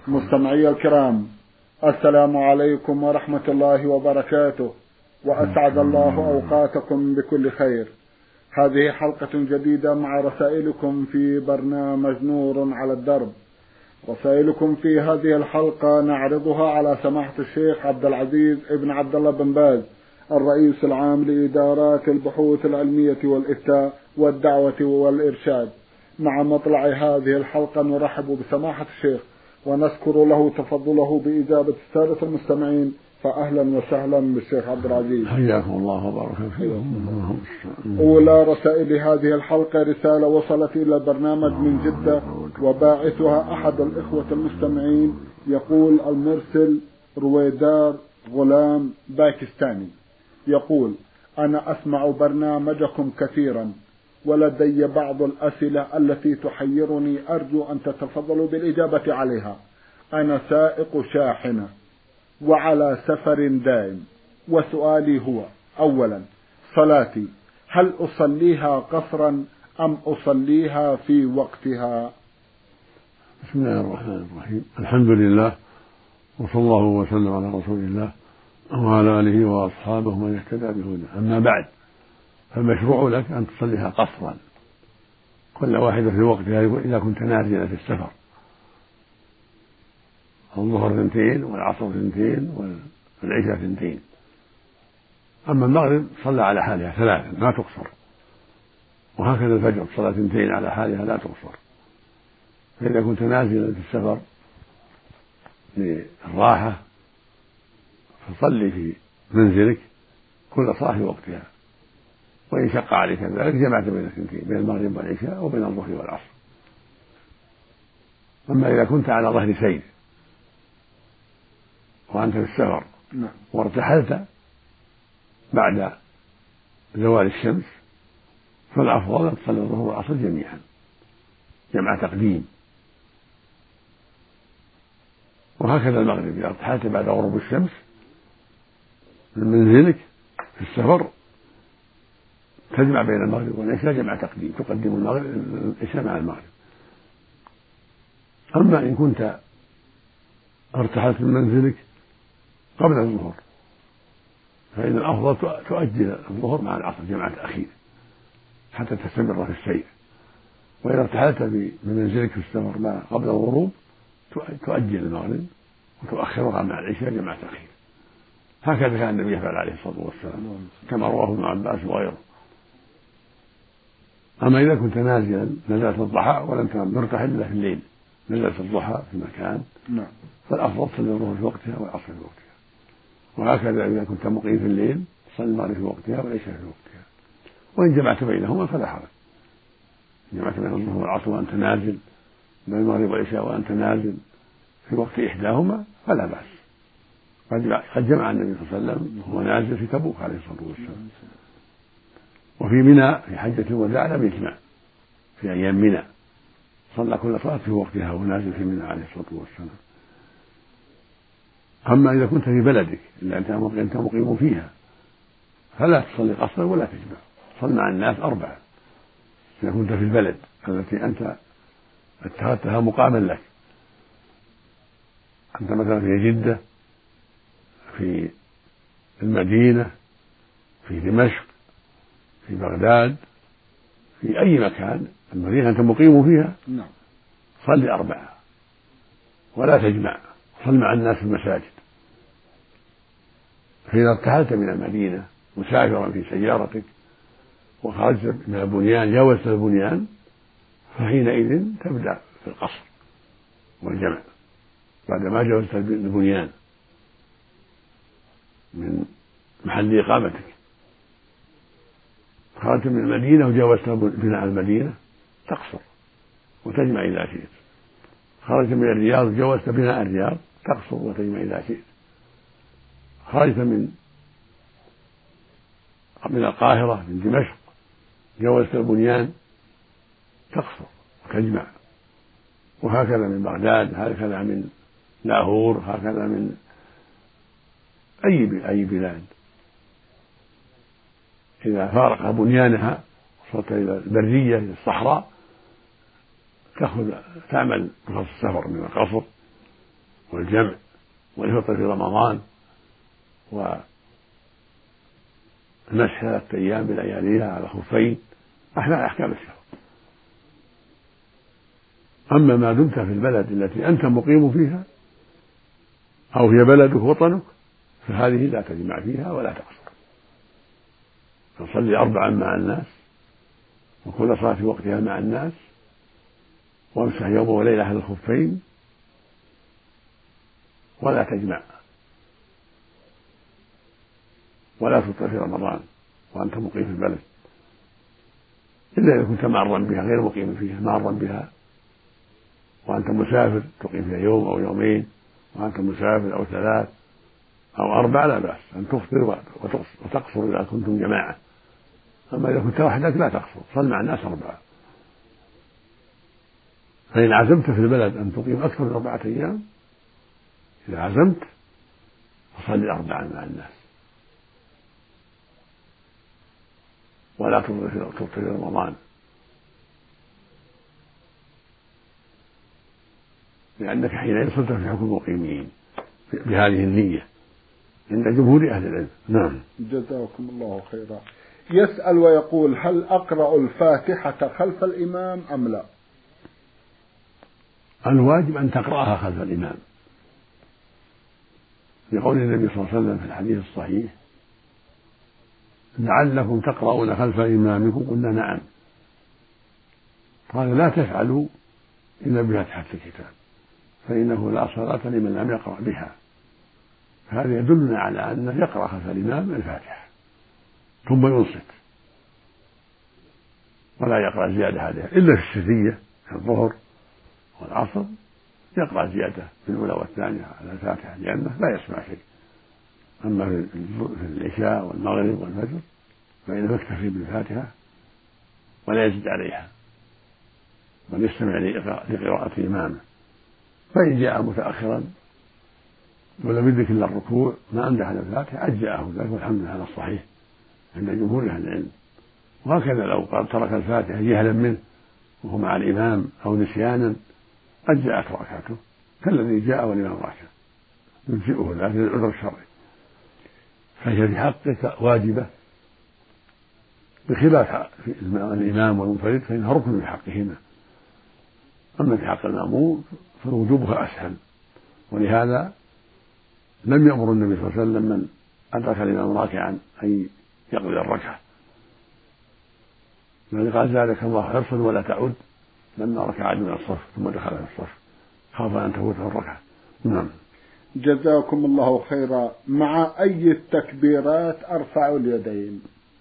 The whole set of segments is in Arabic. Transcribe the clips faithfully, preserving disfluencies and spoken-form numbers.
مستمعي الكرام، السلام عليكم ورحمة الله وبركاته، وأسعد الله أوقاتكم بكل خير. هذه حلقة جديدة مع رسائلكم في برنامج نور على الدرب. رسائلكم في هذه الحلقة نعرضها على سماحة الشيخ عبد العزيز ابن عبد الله بن باز، الرئيس العام لإدارات البحوث العلمية والإفتاء والدعوة والإرشاد. مع مطلع هذه الحلقة نرحب بسماحة الشيخ ونذكر له تفضله بإجابة السادة المستمعين، فأهلا وسهلا بالشيخ عبد العزيز. حياكم الله وبارك فيكم. أولى رسائل هذه الحلقة رسالة وصلت إلى البرنامج من جدة، وباعثها أحد الإخوة المستمعين، يقول المرسل رويدار غلام باكستاني، يقول: أنا أسمع برنامجكم كثيرا ولدي بعض الأسئلة التي تحيرني، أرجو أن تتفضلوا بالإجابة عليها. أنا سائق شاحنة وعلى سفر دائم، وسؤالي هو: أولا، صلاتي هل أصليها قصرا أم أصليها في وقتها؟ بسم الله الرحمن الرحيم. الحمد لله، وصلى الله وسلم على رسول الله وعلى آله وأصحابه من اهتدى بهداه. أما بعد، فالمشروع لك أن تصليها قصرا، كل واحدة في وقتها إذا كنت نازلا في السفر. الظهر اثنتين والعصر اثنتين والعشاء اثنتين. أما المغرب صلى على حالها ثلاثا ما تقصر، وهكذا الفجر صلاة اثنتين على حالها لا تقصر. فإذا كنت نازلا في السفر للراحة فصلي في منزلك كل صلاة في وقتها، وإن شق عليك ذلك جمعت بين الاثنتين، بين المغرب والعشاء وبين الظهر والعصر. أما إذا كنت على ظهر سير وأنت في السفر وارتحلت بعد زوال الشمس، فالأفضل أن تصلي الظهر والعصر جميعا جمع تقديم. وهكذا المغرب إذا ارتحلت بعد غروب الشمس من منزلك في السفر تجمع بين المغرب والعشاء جمع تقديم، تقدم المغرب العشاء مع المغرب. أما إن كنت ارتحلت من منزلك قبل الظهر فإن الأفضل تؤجل الظهر مع العصر جمع تأخير حتى تستمر في السير. وإذا ارتحلت من منزلك في السفر ما قبل الغروب تؤجل المغرب وتؤخرها مع العشاء جمع تأخير. هكذا كان النبي يفعل عليه الصلاة والسلام كما رواه ابن عباس وغيره. أما إذا كنت نازلا نزلت الضحى ولم تكن مرتحل إلا في الليل، نزلت الضحى في مكان، فالأفضل تصلي الظهر في وقتها والعصر في وقتها. وهكذا إذا كنت مقيم في الليل تصلي المغرب في وقتها والعشاء في وقتها. وإن جمعت بينهما فلا حرج، جمعت بين الظهر والعصر وأنت نازل، بين المغرب والعشاء وأنت نازل في وقت إحداهما فلا بأس. قد جمع النبي صلى الله عليه وسلم وهو نازل في تبوك عليه الصلاة والسلام. وفي منى في حجة الوداع لم يجمع في أيام منى، صلى كل صلاة في وقتها ونازل في منى عليه الصلاة والسلام. أما إذا كنت في بلدك إلا أنت مقيم فيها فلا تصلي قصرا ولا تجمع، صل مع الناس أربعة إذا كنت في البلد التي أنت اتخذتها مقاما لك. أنت مثلا في جدة، في المدينة، في دمشق، في بغداد، في أي مكان المدينة أنت مقيم فيها صلي أربعة ولا تجمع، صل مع الناس في المساجد. فإذا ارتحلت من المدينة مسافرا في سيارتك وخرجت من البنيان جاوزت البنيان فحينئذ تبدأ في القصر والجمع بعدما جاوزت البنيان من محل إقامتك. خرجت من المدينة وجاوزت بناء المدينة تقصر وتجمع إذا شئت. خرجت من الرياض وجاوزت بناء الرياض تقصر وتجمع إذا شئت. خرجت من من القاهرة من دمشق جاوزت البنيان تقصر وتجمع. وهكذا من بغداد، هكذا من لاهور، هكذا من أي أي بلاد إذا فارق بنيانها وصلت إلى البرية إلى الصحراء تأخذ تعمل رخص السفر من القصر والجمع والفطر في رمضان والمسح ثلاثة أيام بلياليها على خفين أحلى أحكام السفر. أما ما دمت في البلد التي أنت مقيم فيها أو هي بلدك وطنك فهذه لا تجمع فيها ولا تقصر، تصلي أربعا مع الناس وكل صلاة في وقتها مع الناس وامسح يوم وليلة على الخفين ولا تجمع ولا تفطر في رمضان وأنت مقيم في البلد إلا إذا كنت معرا بها غير مقيم فيها، معرا بها وأنت مسافر تقيم فيها يوم أو يومين وأنت مسافر أو ثلاث أو أربع لا بأس أن تفطر وتقصر إذا كنتم جماعة. أما إذا كنت وحدك لا تقصر، صل مع الناس أربعة. فإن عزمت في البلد أن تقيم أكثر من أربعة أيام إذا عزمت فصل أربعا مع الناس ولا تفطر في رمضان، لأنك حينئذ صرت في حكم المقيمين بهذه النية عند جمهور أهل العلم. نعم. جزاكم الله خيرا. يسأل ويقول: هل أقرأ الفاتحة خلف الإمام أم لا؟ الواجب أن تقرأها خلف الإمام لقول النبي صلى الله عليه وسلم في الحديث الصحيح: لعلكم تقرؤون خلف إمامكم. قلنا نعم. قال: لا تفعلوا إلا بفاتحة الكتاب فإنه لا صلاة لمن لم يقرأ بها. هذا يدلنا على أنه يقرأ خلف الإمام الفاتحة ثم ينصت ولا يقرأ زيادة عليها إلا في السرية في الظهر والعصر، يقرأ زيادة في الأولى والثانية على الفاتحة لأنه لا يسمع شيء. أما في العشاء والمغرب والفجر فإنه يكتفي بالفاتحة ولا يزيد عليها بل يستمع لقراءة إمامه. فإن جاء متأخرا ولم يدرك إلا الركوع ما عنده على الفاتحة أجزأه ذلك والحمد لله على الصحيح عند جمهور أهل العلم. وهكذا لو قال ترك الفاتحة جهلا منه وهو مع الإمام أو نسيانا أجزأت ركعته كالذي جاء والإمام راكع يجزئه ذلك للعذر الشرعي. فهي في حقك واجبة بخلاف الإمام والمنفرد فإنها ركن في حقهما. أما في حق المأموم فوجوبها أسهل، ولهذا لم يأمر النبي صلى الله عليه وسلم من أدرك الإمام راكعا أن يقضي الركعة، بل قال: زادك الله حرصا ولا تعد، لما ركع من الصف ثم دخل في الصف خاف أن تفوته الركعة. نعم. جزاكم الله خيرا. مع أي التكبيرات أرفع اليدين؟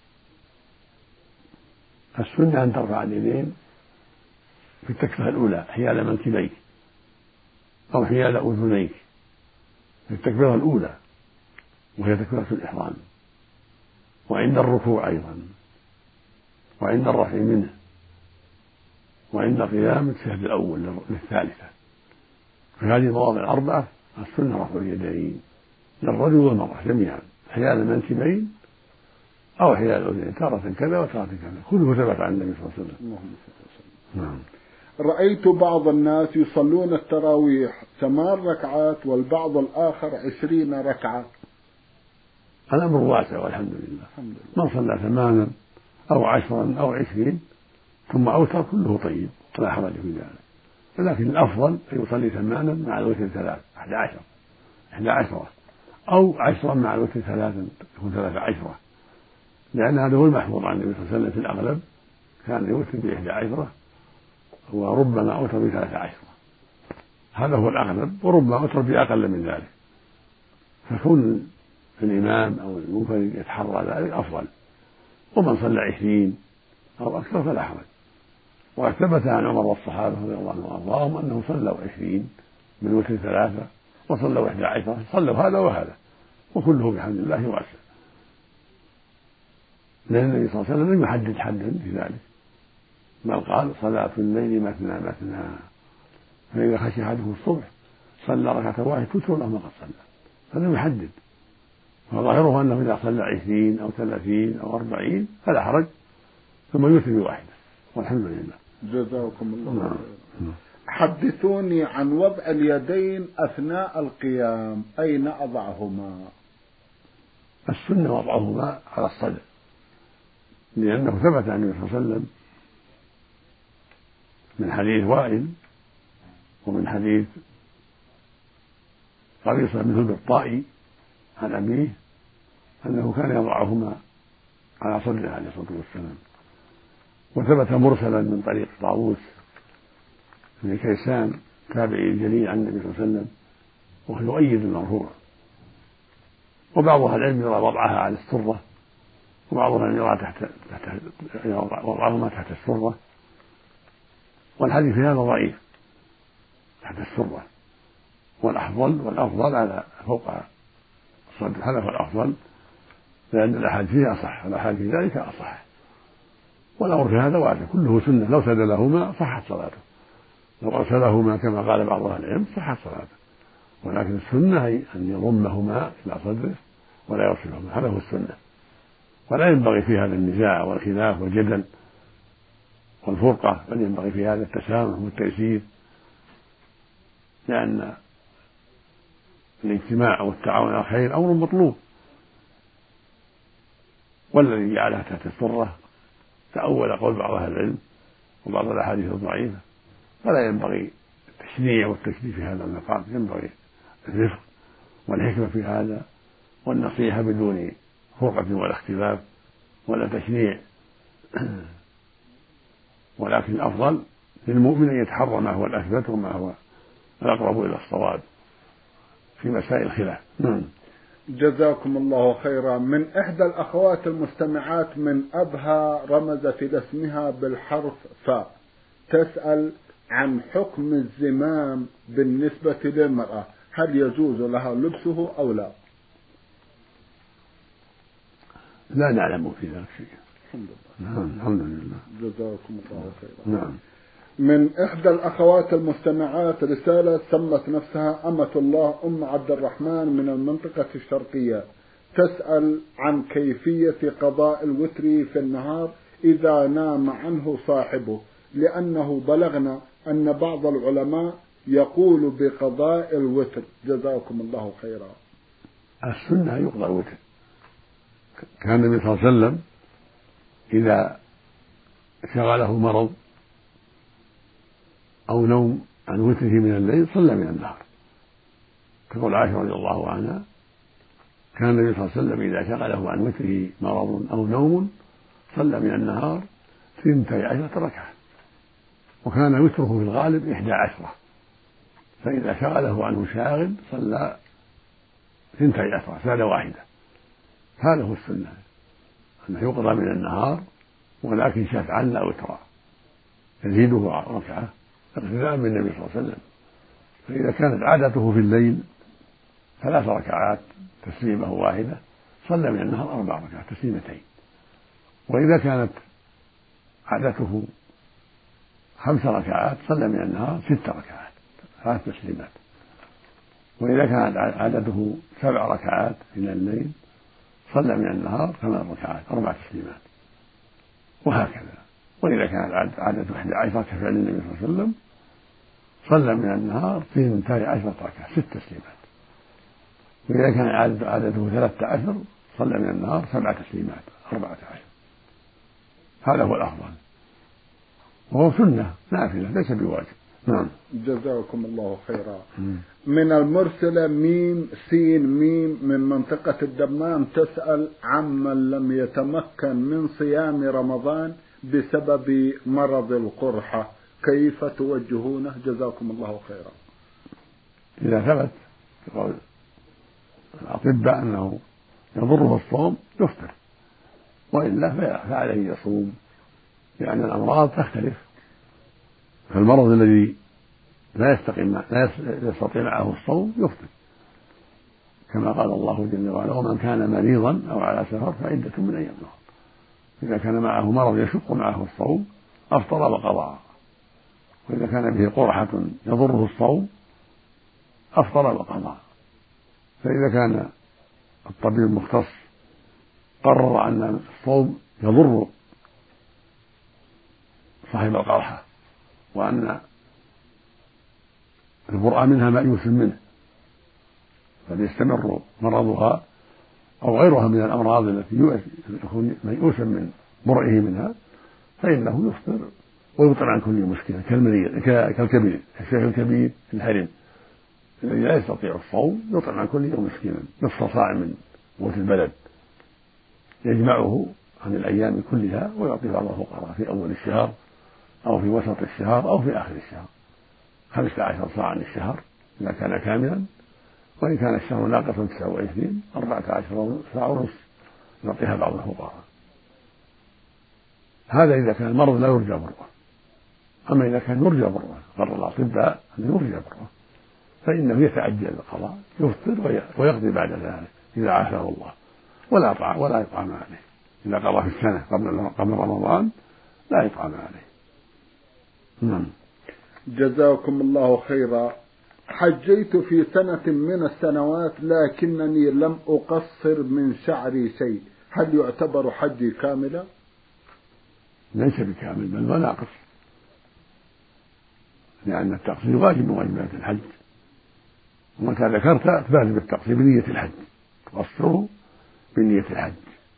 السنة أن ترفع اليدين في التكبيرة الأولى حيال منكبيك أو حيال أذنيك في التكبيرة الأولى وهي تكبيرة الإحرام، وعند الركوع أيضا، وعند الرفع منه، وعند قيام التشهد الأول للثالثة. في هذه المواضع الأربعة السنة رفع اليدين للرجل والمرأة جميعا حيال المنكبين أو حيال الأذنين، تارة كذا وتارة كذا، كله ثبت عن النبي صلى الله عليه وسلم. نعم. رأيت بعض الناس يصلون التراويح ثمان ركعات والبعض الآخر عشرين ركعة. الأمر واسع والحمد لله. من صلى ثمانا أو عشرا أو عشرين ثم أوتر كله طيب لا حرج في ذلك، ولكن الأفضل أن يصلي ثمانا مع الوتر ثلاث أحد عشر إحدى عشرة أو عشرا مع الوتر ثلاثا تكون ثلاثة عشرة، لأن هذا هو المحفوظ عن النبي صلى الله عليه وسلم في الأغلب كان يوتر بإحدى عشرة وربما أوتر بثلاثة عشرة، هذا هو الأغلب، وربما أوتر بأقل من ذلك. فكون الإمام أو المنفرد يتحرى ذلك أفضل، ومن صلى عشرين أو أكثر فلا حرج. وقد ثبت عن عمر والصحابة رضي الله عنهم وأرضاهم أنهم صلوا عشرين من وتر ثلاثة وصلوا إحدى عشرة، صلوا هذا وهذا وكله بحمد الله واسع، لأن النبي صلى الله عليه وسلم لم يحدد حدا في ذلك، بل قال: صلاة الليل مثنى مثنى، فإذا خشي أحدكم الصبح صلى ركعة واحدة توتر له ما قد صلى، فلم يحدد. فظاهره أنه إذا صلى عشرين أو ثلاثين أو أربعين فلا حرج ثم يوتر بواحدة والحمد لله. جزاكم الله خيرا. حدثوني عن وضع اليدين أثناء القيام، أين أضعهما؟ السنة وضعهما على الصدر، لأنه ثبت عن النبي صلى الله عليه وسلم من حديث وائل ومن حديث قبيصة بن هلب الطائي عن أبيه أنه كان يضعهما على صدره عليه الصلاة والسلام. وثبت مرسلا من طريق طاووس بن كيسان تابعي الجليل عن النبي صلى الله عليه وسلم، وهو يؤيد المرفوع. وبعض أهل العلم يرى وضعها على السرة، وبعضهم يرى تحت تحت وضعهما تحت السرة، والحديث في هذا ضعيف تحت السرة، والأفضل والأفضل على فوق الصدر، هذا هو الأفضل، لأن الأحاديث فيها أصح، الأحاديث في ذلك أصح، والأمر في هذا واجب كله سنة. لو سدلهما صحت صلاته، لو أرسلهما كما قال بعض أهل العلم صحت صلاته، ولكن السنة هي أن يضمهما إلى صدره ولا يرسلهما، هذا هو السنة. ولا ينبغي في هذا النزاع والخلاف والجدل والفرقة، بل ينبغي في هذا التسامح والتيسير، لأن الاجتماع والتعاون على الخير أمر مطلوب. والذي جعلها تحت السرة تأول قول بعض أهل العلم وبعض الأحاديث الضعيفة، فلا ينبغي التشنيع والتشديد في هذا المقام، ينبغي الرفق والحكمة في هذا والنصيحة بدون فرقة ولا اختلاف ولا تشنيع. ولكن الأفضل للمؤمن أن يتحرى ما هو الأثبت وما هو الأقرب إلى الصواب في مسائل الخلاف. جزاكم الله خيرا. من إحدى الأخوات المستمعات من أبها رمزت إلى اسمها بالحرف فاء، تسأل عن حكم الزمام بالنسبة للمرأة، هل يجوز لها لبسه أو لا؟ لا نعلم في ذلك شيء. الحمد لله. نعم الحمد لله. جزاكم الله خيرا. نعم. من إحدى الأخوات المستمعات رسالة سمت نفسها أمة الله أم عبد الرحمن من المنطقة الشرقية، تسأل عن كيفية قضاء الوتر في النهار إذا نام عنه صاحبه، لأنه بلغنا أن بعض العلماء يقول بقضاء الوتر، جزاكم الله خيرا. السنة يقضى الوتر. كان النبي صلى الله عليه وسلم إذا شغله مرض أو نوم عن وتره من الليل صلى من النهار، تقول عائشة رضي الله عنها كان النبي صلى الله عليه وسلم إذا شغله عن وتره مرض أو نوم صلى من النهار ثنتي عشرة ركعة، وكان وتره في الغالب إحدى عشرة، فإذا شغله عنه شاغل صلى ثنتي عشرة سادة واحدة. هذا هو السنة، أنه يقضى من النهار ولكن شفعا لا وترا، يزيده ركعة اقتداء بالنبي صلى الله عليه وسلم. فإذا كانت عادته في الليل ثلاث ركعات تسليمة واحدة صلى من النهار أربع ركعات تسليمتين، وإذا كانت عادته خمس ركعات صلى من النهار ست ركعات ثلاث تسليمات، وإذا كانت عادته سبع ركعات من الليل صلى من النهار ثمان ركعات أربع تسليمات، وهكذا. وإذا كانت عادته إحدى عشرة كفعل النبي صلى الله عليه وسلم صلى من النهار ثنتي عشرة ركعة ست تسليمات، وإذا كان عادته ثلاثة عشر صلى من النهار سبع تسليمات أربعة عشر. هذا هو الأفضل، وهو سنة نافلة ليس بواجب. نعم. جزاكم الله خيرا. من المرسلة ميم سين ميم من منطقة الدمام تسأل عمن لم يتمكن من صيام رمضان بسبب مرض القرحة، كيف توجهونه؟ جزاكم الله خيرا. إذا ثبت قول الأطباء أنه يضره الصوم يفطر، وإلا فعليه يصوم، لأن الأمراض تختلف. فالمرض الذي لا يستقيم لا يستطيع معه الصوم يفطر، كما قال الله جل وعلا ومن كان مريضا أو على سفر فعدة من أيام أخرى. إذا كان معه مرض يشق معه الصوم أفطر وقضى، وإذا كان به قرحة يضره الصوم أفطر وقضى. فإذا كان الطبيب المختص قرر أن الصوم يضر صاحب القرحة وأن البرأة منها مأيوس منه، بل يستمر مرضها أو غيرها من الأمراض التي يكون ميؤوسا من برئه منها، فإنه يفطر ويفطر عن كل مشكلة كالكبير الشيخ الكبير الهرم الذي لا يستطيع الصوم يطعم عن كل يوم مسكينا نصف صاع من قوت البلد يجمعه عن الأيام كلها ويعطي بعض الفقراء في أول الشهر أو في وسط الشهر أو في آخر الشهر، خمسة عشر صاعا الشهر إذا كان كاملا، وإن كان الشهر ناقصا تسعة وعشرين أربعة عشر صاع ونصف يعطيها بعض الفقراء. هذا إذا كان المرض لا يرجى بره. أما إذا كان يرجى بره قرر الأطباء أن يرجى بره فإنه يتعجل القضاء يفطر ويقضي بعد ذلك إذا عافاه الله، ولا طعام ولا يطعم عليه. إذا قضى في السنة قبل قبل رمضان لا يطعم عليه. نعم. جزاكم الله خيرا. حجيت في سنة من السنوات لكنني لم أقصر من شعري شيء، هل يعتبر حجي كاملا؟ ليس بكامل بل ناقص، لأن التقصير واجب من واجبات الحج، ومتى ذكرت فلازم التقصير بنية الحج، تقصره بنية الحج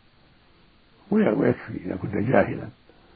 ويكفي إذا كنت جاهلا.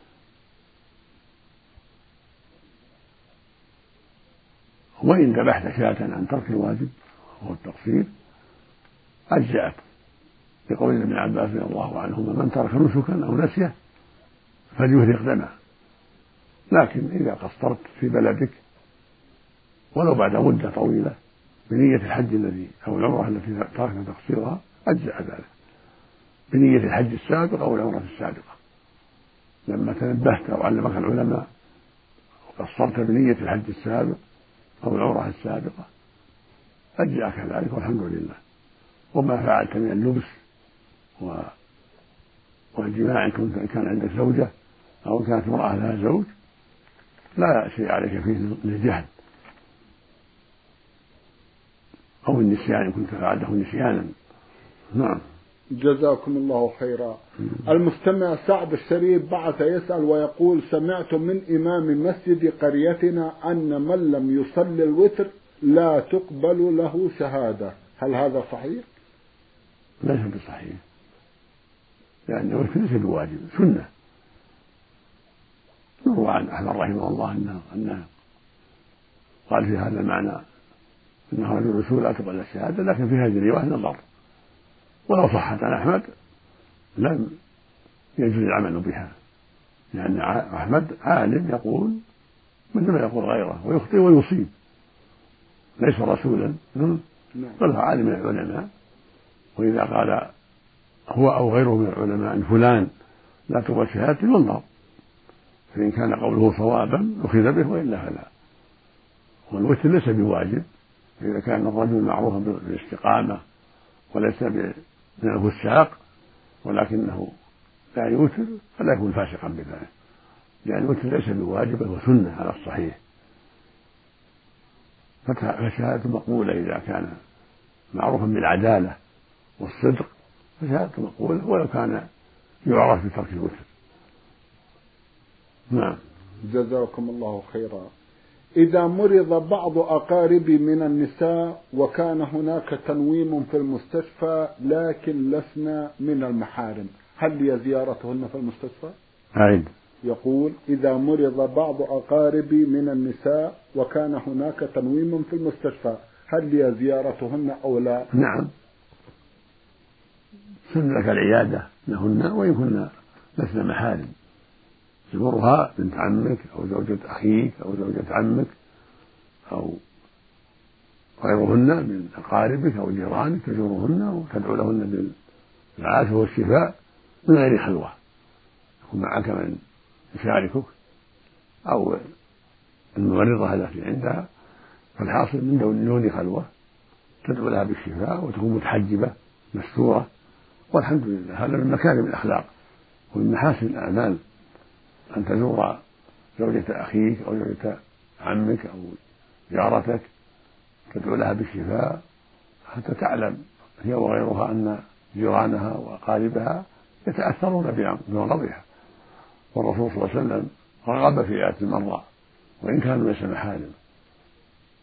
وإن ذبحت شاة عن ترك الواجب وهو التقصير أجزأت، لقول ابن عباس رضي الله عنهما: من ترك نسكا أو نسيه فليهرق دمه. لكن إذا قصرت في بلدك ولو بعد مدة طويلة بنية الحج الذي أو العمرة التي تركت تقصيرها أجزأ ذلك بنية الحج السابقة أو العمرة السابقة. لما تنبهت أو علمك العلماء وقصرت بنية الحج السابق أو العمرة السابقة أجزأك ذلك والحمد لله. وما فعلت من اللبس و... والجماع إن كان عندك زوجة أو كانت امرأة لها زوج لا شيء عليك فيه للجهل أو النسيان إن كنت فعلته نسيانا. نعم. جزاكم الله خيرا. المستمع سعد الشريف بعث يسأل ويقول: سمعت من إمام مسجد قريتنا أن من لم يصلي الوتر لا تقبل له شهادة، هل هذا صحيح؟ ليس بصحيح، لأن الوتر ليس بواجب، سنة. يروى عن أحمد رحمه الله أنه أنه قال في هذا المعنى أنه رجل رسول لا تقبل الشهادة، لكن في هذه الرواية نظر، ولو صحت عن أحمد لم يجوز العمل بها، لأن أحمد عالم يقول مثل ما يقول غيره ويخطئ ويصيب، ليس رسولا بل هو عالم من العلماء. وإذا قال هو أو غيره من العلماء أن فلان لا تقبل شهادته ينظر، فإن كان قوله صوابا أخذ به وإلا فلا. والوتر ليس بواجب، إذا كان الرجل معروفا بالاستقامة وليس من الفساق ولكنه لا يوتر فلا يكون فاسقا بذلك، لأن الوتر ليس بواجب بل هو سنة على الصحيح. فشهادته مقبولة إذا كان معروفا بالعدالة والصدق، فشهادته مقبولة ولو كان يعرف بترك الوتر. نعم. جزاكم الله خيرا. إذا مرض بعض أقاربي من النساء وكان هناك تنويم في المستشفى لكن لسنا من المحارم، هل لي زيارتهن في المستشفى؟ أعيد. يقول: إذا مرض بعض أقاربي من النساء وكان هناك تنويم في المستشفى هل لي زيارتهن أو لا؟ نعم، سن لك العيادة لهن وإن كنا لسنا محارم، تزورها بنت عمك أو زوجة أخيك أو زوجة عمك أو غيرهن من أقاربك أو جيرانك، تزورهن وتدعو لهن بالعافية والشفاء من غير خلوة، يكون معك من يشاركك أو الممرضة التي عندها، فالحاصل من دون خلوة تدعو لها بالشفاء وتكون متحجبة مستورة، والحمد لله. هذا من مكارم الأخلاق ومن محاسن الأعمال أن تزور زوجة أخيك أو زوجة عمك أو جارتك تدعو لها بالشفاء حتى تعلم هي وغيرها أن جيرانها وأقاربها يتأثرون بمرضها. والرسول صلى الله عليه وسلم رغب في آية المرضى وإن كانوا ليس محارم،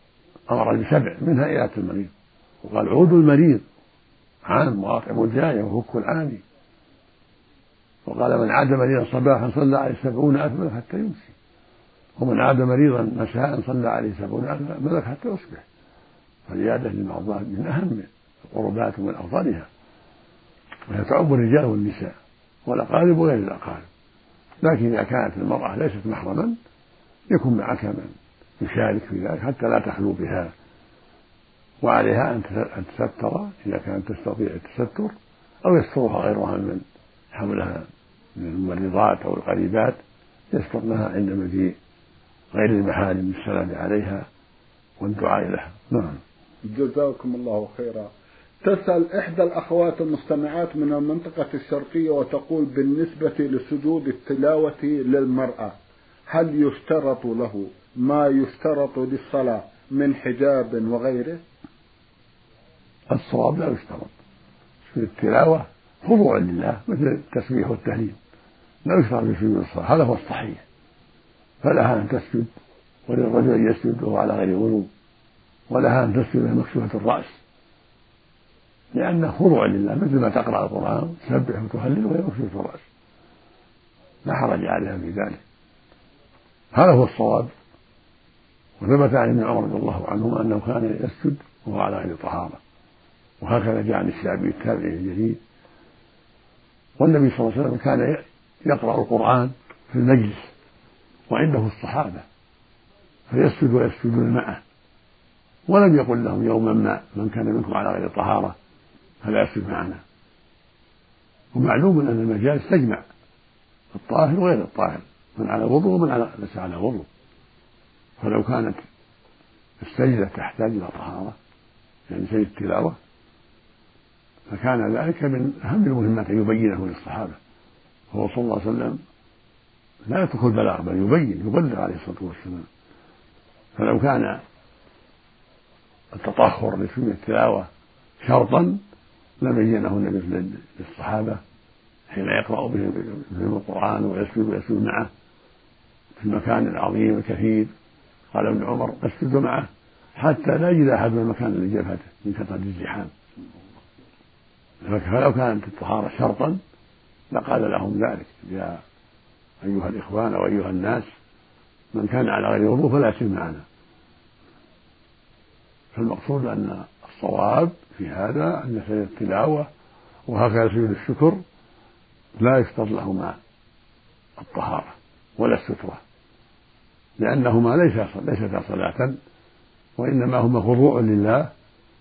أمر بسبع منها إيادة المريض، وقال عودوا المريض عام وأطعموا الجائع وفكوا العاني، وقال من عاد مريضا صباحا صلى عليه سبعون ألف ملك حتى يمسي، ومن عاد مريضا مساء صلى عليه سبعون ألف ملك حتى يصبح. فالعيادة للمرضى من أهم القربات ومن أفضلها، وهي تعم الرجال والنساء والأقارب وغير الأقارب، لكن إذا كانت المرأة ليست محرما يكون معك من يشارك في ذلك حتى لا تخلو بها، وعليها أن تستر إذا كانت تستطيع التستر، أو يسترها غيرها من حولها من الممرضات أو القريبات يسترنها عند مجيء غير المحارم بالسلام عليها والدعاء لها. نعم. جزاكم الله خيرا. تسأل إحدى الأخوات المستمعات من المنطقة الشرقية وتقول بالنسبة لسجود التلاوة للمرأة هل يشترط له ما يشترط للصلاة من حجاب وغيره؟ الصواب لا يشترط. في التلاوة خضوع لله مثل التسبيح والتهليل، لا يشترط في سجود الصلاة، هذا هو الصحيح. فلها أن تسجد وللرجل أن يسجد وهو على غير وضوء، ولها أن تسجد مكشوفة الرأس، لأنه خضوع لله مثل ما تقرأ القرآن تسبح وتهلل وهي مكشوفة الرأس، لا حرج عليها في ذلك. هذا هو الصواب. وثبت عن ابن عمر رضي الله عنهما أنه كان يسجد وهو على غير طهارة، وهكذا جاء عن الشعبي التابعي الجليل. والنبي صلى الله عليه وسلم كان يقرأ القرآن في المجلس وعنده الصحابة فيسجد ويسجدون معه، ولم يقل لهم يوما ما من كان منكم على غير طهارة فلا يسجد معنا. ومعلوم أن المجالس تجمع الطاهر وغير الطاهر، من على وضوء ومن على ليس على وضوء، فلو كانت السجدة تحتاج إلى طهارة يعني سجد التلاوة فكان ذلك من أهم المهمات أن يبينه للصحابة، هو صلى الله عليه وسلم لا يترك البلاغ بل يبين يبلغ عليه الصلاة والسلام. فلو كان التطهر لسجود التلاوة شرطا لبينه النبي للصحابة حين يقرأ بهم القرآن ويسجد ويسجد معه في المكان العظيم الكثير. قال ابن عمر اسجد معه حتى لا يجد أحد من المكان اللي جبهته من كثرة الزحام. فلو كانت الطهارة شرطا لقال لهم ذلك يا أيها الإخوان أو أيها الناس من كان على غير وضوء فلا يسجد معنا. فالمقصود أن الصواب في هذا أن سجد التلاوة وهكذا سجود الشكر لا يشترط لهما الطهارة ولا السترة، لأنهما ليستا صلاة وإنما هما خضوع لله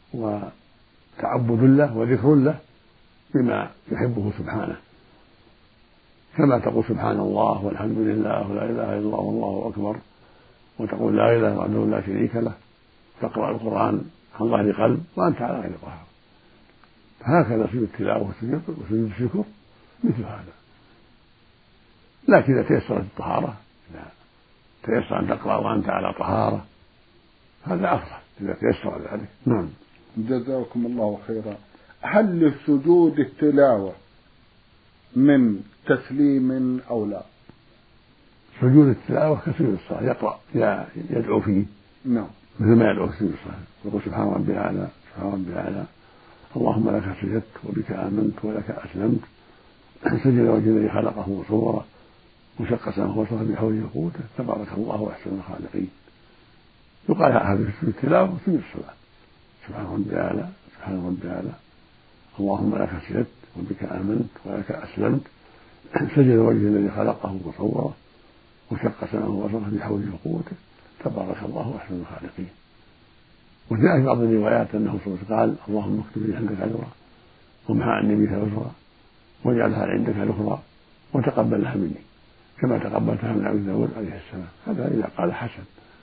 وتعبد له وذكر له بما يحبه سبحانه، كما تقول سبحان الله والحمد لله ولا إله إلا الله والله أكبر، وتقول لا إله وحده لا شريك له، تقرأ القرآن عن ظهر قلب وأنت على غير طهارة. هكذا سجود التلاوة وسجود الشكر مثل هذا. لكن إذا تيسرت الطهارة، إذا تيسر أن تقرأ وأنت على طهارة هذا أفضل إذا تيسر ذلك. نعم. جزاكم الله خيرا. هل لسجود التلاوة من تسليم أو لا؟ سجود التلاوة كسجود الصلاة، يقرأ يدعو فيه نعم مثل ما يدعو في سجود الصلاة، يقول سبحان ربي الأعلى سبحان ربي الأعلى اللهم لك سجدت وبك آمنت ولك أسلمت سجد وجه الذي خلقه وصوره وشق سماه وصفه بحوله وقوته تبارك الله أحسن الخالقين. يقال هذا في سجود التلاوة وسجود الصلاة سبحان ربي الأعلى سبحان ربي الأعلى اللهم لك سجدت وبك آمنت ولك أسلمت سجد وجه الذي خلقه وصوره وشق سماه وصفه بحوله وقوته تبارك الله أحسن الخالقين. وجاء في بعض الروايات أنه صلى الله عليه وسلم قال اللهم اكتب لي عندك أجرا وامحى عني بها وزرا واجعلها عندك الأخرى وتقبلها مني كما تقبلتها من أبي داود عليه السلام. هذا إذا قال حسن.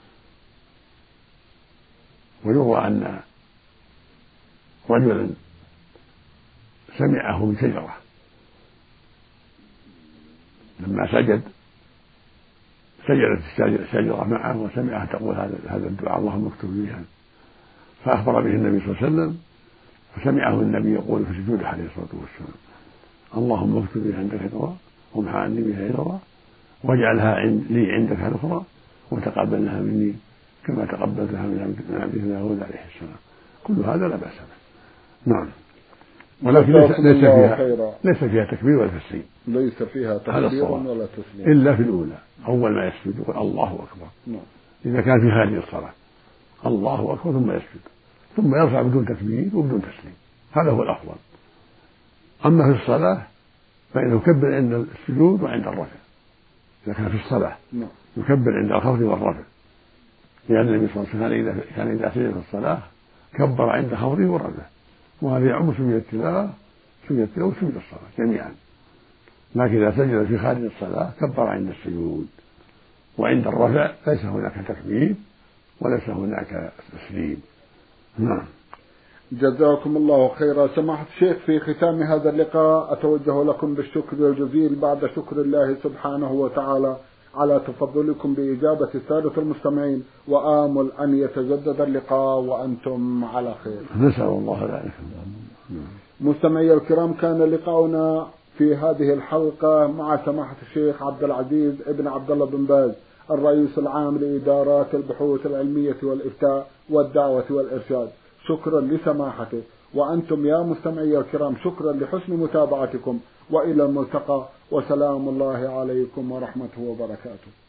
ويروى أن رجلا سمعه من شجرة لما سجد سجدت الشجرة معه وسمعها تقول هذا الدعاء اللهم اكتب لي هذا، فأخبر به النبي صلى الله عليه وسلم فسمعه النبي يقول في سجوده عليه الصلاة والسلام اللهم اكتب لي عندك أجرا وامحى عني بها أجرا واجعلها لي عندك الأخرى وتقبلها مني كما تقبلتها من عبده داود عليه السلام. كل هذا لا بأس به. نعم. ولكن ليس, ليس فيها ليس فيها تكبير ولا تسليم. ليس فيها تكبير ولا تسليم إلا في الأولى أول ما يسجد يقول الله أكبر. نعم. إذا كان في هذه الصلاة الله أكبر ثم يسجد ثم يرفع بدون تكبير وبدون تسليم، هذا هو الأفضل. أما في الصلاة فإنه يكبر عند السجود وعند الرفع إذا كان في الصلاة. نعم. يكبر عند الخفض والرفع، لأن النبي صلى الله عليه وسلم كان إذا سجد في الصلاة كبر عند خفضه ورفعه، وهذا يعم سجود التلاوة سجود التلاوة وسجود الصلاة جميعا. لكن إذا سجد في خارج الصلاة كبر عند السجود، وعند الرفع ليس هناك تكبير وليس هناك تسليم. نعم. جزاكم الله خيرا. سماحة الشيخ، في ختام هذا اللقاء أتوجه لكم بالشكر الجزيل بعد شكر الله سبحانه وتعالى على تفضلكم بإجابة السادة المستمعين، وآمل أن يتجدد اللقاء وأنتم على خير. نسأل الله ذلك. مستمعي الكرام، كان لقاؤنا في هذه الحلقة مع سماحة الشيخ عبد العزيز ابن عبد الله بن باز، الرئيس العام لإدارات البحوث العلمية والإفتاء والدعوة والإرشاد. شكرا لسماحته، وأنتم يا مستمعي الكرام شكرا لحسن متابعتكم، وإلى الملتقى، وسلام الله عليكم ورحمته وبركاته.